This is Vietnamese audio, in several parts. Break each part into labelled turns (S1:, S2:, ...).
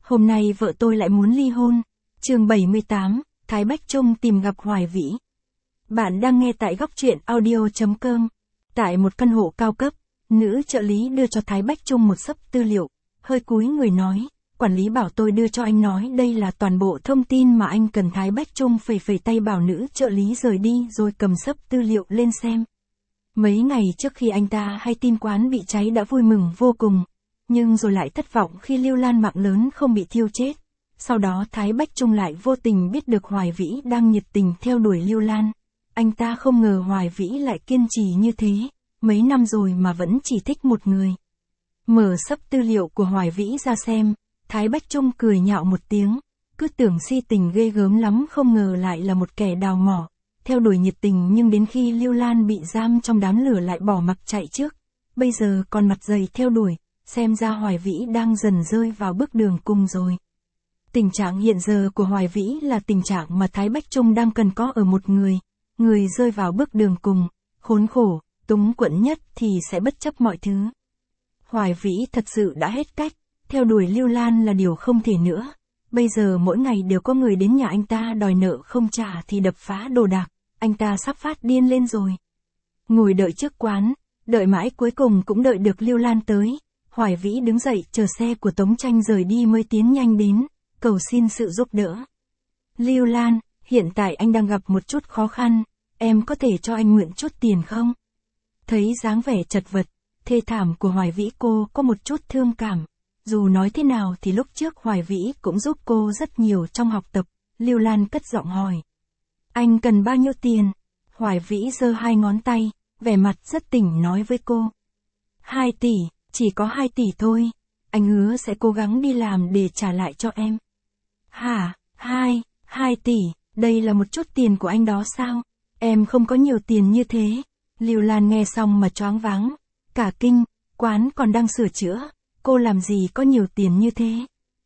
S1: Hôm nay vợ tôi lại muốn ly hôn. Chương 78, Thái Bách Trung tìm gặp Hoài Vĩ. Bạn đang nghe tại góc truyện audio.com. Tại một căn hộ cao cấp, nữ trợ lý đưa cho Thái Bách Trung một xấp tư liệu, hơi cúi người nói, quản lý bảo tôi đưa cho anh nói đây là toàn bộ thông tin mà anh cần. Thái Bách Trung phẩy phẩy tay bảo nữ trợ lý rời đi rồi cầm xấp tư liệu lên xem. Mấy ngày trước khi anh ta hay tin quán bị cháy đã vui mừng vô cùng, nhưng rồi lại thất vọng khi Lưu Lan mạng lớn không bị thiêu chết. Sau đó Thái Bách Trung lại vô tình biết được Hoài Vĩ đang nhiệt tình theo đuổi Lưu Lan. Anh ta không ngờ Hoài Vĩ lại kiên trì như thế, mấy năm rồi mà vẫn chỉ thích một người. Mở xấp tư liệu của Hoài Vĩ ra xem, Thái Bách Trung cười nhạo một tiếng, cứ tưởng si tình ghê gớm lắm, không ngờ lại là một kẻ đào mỏ, theo đuổi nhiệt tình nhưng đến khi Lưu Lan bị giam trong đám lửa lại bỏ mặc chạy trước, bây giờ còn mặt dày theo đuổi, xem ra Hoài Vĩ đang dần rơi vào bước đường cùng rồi. Tình trạng hiện giờ của Hoài Vĩ là tình trạng mà Thái Bách Trung đang cần có ở một người rơi vào bước đường cùng, khốn khổ, túng quẫn nhất thì sẽ bất chấp mọi thứ. Hoài Vĩ thật sự đã hết cách, theo đuổi Lưu Lan là điều không thể nữa. Bây giờ mỗi ngày đều có người đến nhà anh ta đòi nợ không trả thì đập phá đồ đạc, anh ta sắp phát điên lên rồi. Ngồi đợi trước quán, đợi mãi cuối cùng cũng đợi được Lưu Lan tới. Hoài Vĩ đứng dậy chờ xe của Tống Tranh rời đi mới tiến nhanh đến, cầu xin sự giúp đỡ. Lưu Lan, hiện tại anh đang gặp một chút khó khăn, em có thể cho anh mượn chút tiền không? Thấy dáng vẻ chật vật, thê thảm của Hoài Vĩ, cô có một chút thương cảm. Dù nói thế nào thì lúc trước Hoài Vĩ cũng giúp cô rất nhiều trong học tập. Lưu Lan cất giọng hỏi. Anh cần bao nhiêu tiền? Hoài Vĩ giơ hai ngón tay, vẻ mặt rất tỉnh nói với cô. 2 tỷ, chỉ có 2 tỷ thôi. Anh hứa sẽ cố gắng đi làm để trả lại cho em. Hả, 2 tỷ, đây là một chút tiền của anh đó sao? Em không có nhiều tiền như thế. Lưu Lan nghe xong mà choáng váng, cả kinh, quán còn đang sửa chữa, cô làm gì có nhiều tiền như thế?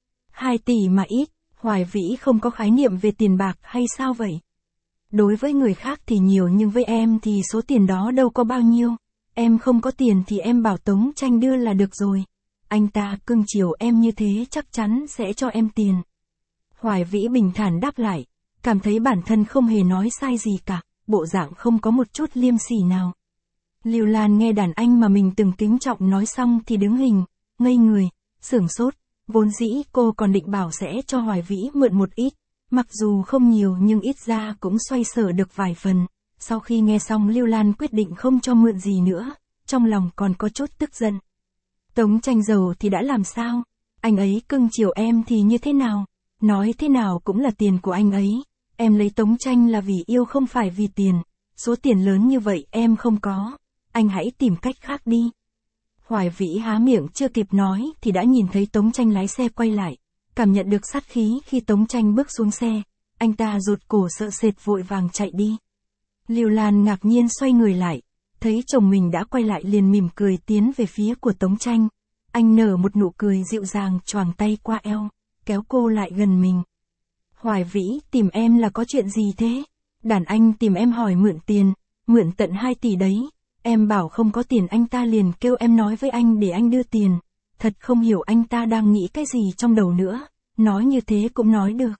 S1: 2 tỷ mà ít, Hoài Vĩ không có khái niệm về tiền bạc hay sao vậy? Đối với người khác thì nhiều nhưng với em thì số tiền đó đâu có bao nhiêu. Em không có tiền thì em bảo Tống Tranh đưa là được rồi. Anh ta cưng chiều em như thế chắc chắn sẽ cho em tiền. Hoài Vĩ bình thản đáp lại, cảm thấy bản thân không hề nói sai gì cả, bộ dạng không có một chút liêm sỉ nào. Lưu Lan nghe đàn anh mà mình từng kính trọng nói xong thì đứng hình, ngây người, sửng sốt. Vốn dĩ cô còn định bảo sẽ cho Hoài Vĩ mượn một ít, mặc dù không nhiều nhưng ít ra cũng xoay sở được vài phần. Sau khi nghe xong Lưu Lan quyết định không cho mượn gì nữa, trong lòng còn có chút tức giận. Tống Tranh giàu thì đã làm sao? Anh ấy cưng chiều em thì như thế nào? Nói thế nào cũng là tiền của anh ấy. Em lấy Tống Tranh là vì yêu không phải vì tiền. Số tiền lớn như vậy em không có. Anh hãy tìm cách khác đi. Hoài Vĩ há miệng chưa kịp nói thì đã nhìn thấy Tống Tranh lái xe quay lại. Cảm nhận được sát khí khi Tống Tranh bước xuống xe. Anh ta rụt cổ sợ sệt vội vàng chạy đi. Lưu Lan ngạc nhiên xoay người lại. Thấy chồng mình đã quay lại liền mỉm cười tiến về phía của Tống Tranh. Anh nở một nụ cười dịu dàng choàng tay qua eo, kéo cô lại gần mình. Hoài Vĩ, tìm em là có chuyện gì thế? Đàn anh tìm em hỏi mượn tiền, mượn tận 2 tỷ đấy. Em bảo không có tiền anh ta liền kêu em nói với anh để anh đưa tiền. Thật không hiểu anh ta đang nghĩ cái gì trong đầu nữa, nói như thế cũng nói được.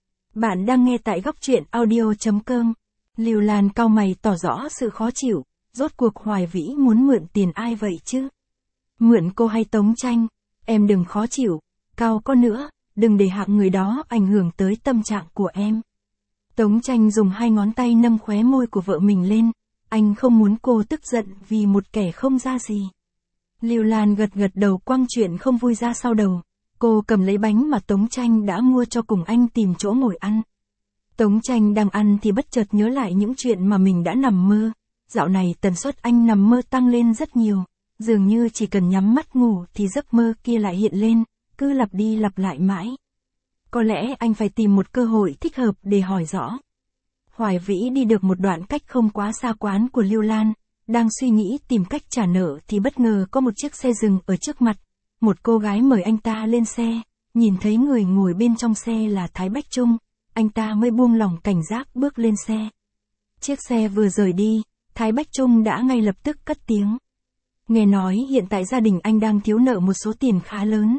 S1: Bạn đang nghe tại góc truyện audio.com. Lưu Lan cau mày tỏ rõ sự khó chịu, rốt cuộc Hoài Vĩ muốn mượn tiền ai vậy chứ? Mượn cô hay Tống Tranh? Em đừng khó chịu, cao có nữa, đừng để hạng người đó ảnh hưởng tới tâm trạng của em. Tống Tranh dùng hai ngón tay nâng khóe môi của vợ mình lên, anh không muốn cô tức giận vì một kẻ không ra gì. Lưu Lan gật gật đầu quăng chuyện không vui ra sau đầu, cô cầm lấy bánh mà Tống Tranh đã mua cho cùng anh tìm chỗ ngồi ăn. Tống Tranh đang ăn thì bất chợt nhớ lại những chuyện mà mình đã nằm mơ. Dạo này tần suất anh nằm mơ tăng lên rất nhiều, dường như chỉ cần nhắm mắt ngủ thì giấc mơ kia lại hiện lên, cứ lặp đi lặp lại mãi. Có lẽ anh phải tìm một cơ hội thích hợp để hỏi rõ. Hoài Vĩ đi được một đoạn cách không quá xa quán của Lưu Lan, đang suy nghĩ tìm cách trả nợ thì bất ngờ có một chiếc xe dừng ở trước mặt. Một cô gái mời anh ta lên xe, nhìn thấy người ngồi bên trong xe là Thái Bách Trung, anh ta mới buông lỏng cảnh giác bước lên xe. Chiếc xe vừa rời đi, Thái Bách Trung đã ngay lập tức cất tiếng. Nghe nói hiện tại gia đình anh đang thiếu nợ một số tiền khá lớn,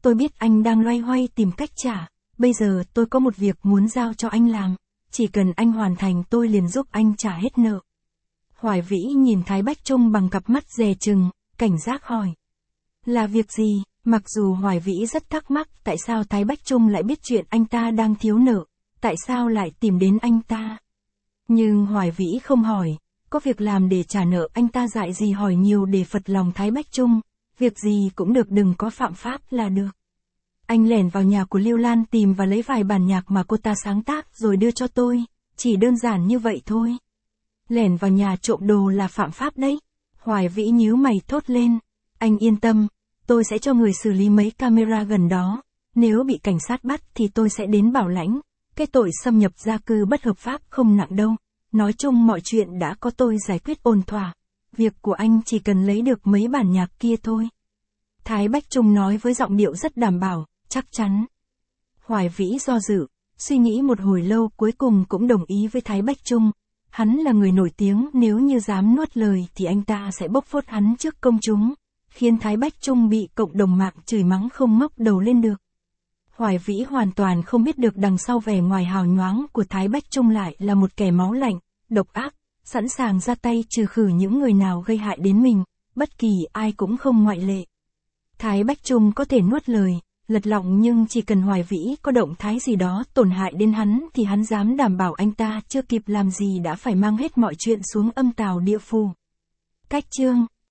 S1: tôi biết anh đang loay hoay tìm cách trả, bây giờ tôi có một việc muốn giao cho anh làm, chỉ cần anh hoàn thành tôi liền giúp anh trả hết nợ. Hoài Vĩ nhìn Thái Bách Trung bằng cặp mắt dè chừng, cảnh giác hỏi. Là việc gì? Mặc dù Hoài Vĩ rất thắc mắc tại sao Thái Bách Trung lại biết chuyện anh ta đang thiếu nợ, tại sao lại tìm đến anh ta. Nhưng Hoài Vĩ không hỏi, có việc làm để trả nợ anh ta dại gì hỏi nhiều để phật lòng Thái Bách Trung, việc gì cũng được đừng có phạm pháp là được. Anh lẻn vào nhà của Lưu Lan tìm và lấy vài bản nhạc mà cô ta sáng tác rồi đưa cho tôi, chỉ đơn giản như vậy thôi. Lẻn vào nhà trộm đồ là phạm pháp đấy. Hoài Vĩ nhíu mày thốt lên, anh yên tâm, tôi sẽ cho người xử lý mấy camera gần đó, nếu bị cảnh sát bắt thì tôi sẽ đến bảo lãnh, cái tội xâm nhập gia cư bất hợp pháp không nặng đâu, nói chung mọi chuyện đã có tôi giải quyết ổn thỏa, việc của anh chỉ cần lấy được mấy bản nhạc kia thôi. Thái Bách Trung nói với giọng điệu rất đảm bảo, chắc chắn. Hoài Vĩ do dự, suy nghĩ một hồi lâu cuối cùng cũng đồng ý với Thái Bách Trung. Hắn là người nổi tiếng, nếu như dám nuốt lời thì anh ta sẽ bốc phốt hắn trước công chúng, khiến Thái Bách Trung bị cộng đồng mạng chửi mắng không ngóc đầu lên được. Hoài Vĩ hoàn toàn không biết được đằng sau vẻ ngoài hào nhoáng của Thái Bách Trung lại là một kẻ máu lạnh, độc ác, sẵn sàng ra tay trừ khử những người nào gây hại đến mình, bất kỳ ai cũng không ngoại lệ. Thái Bách Trung có thể nuốt lời, lật lọng nhưng chỉ cần Hoài Vĩ có động thái gì đó tổn hại đến hắn thì hắn dám đảm bảo anh ta chưa kịp làm gì đã phải mang hết mọi chuyện xuống âm tào địa phủ. Cách chương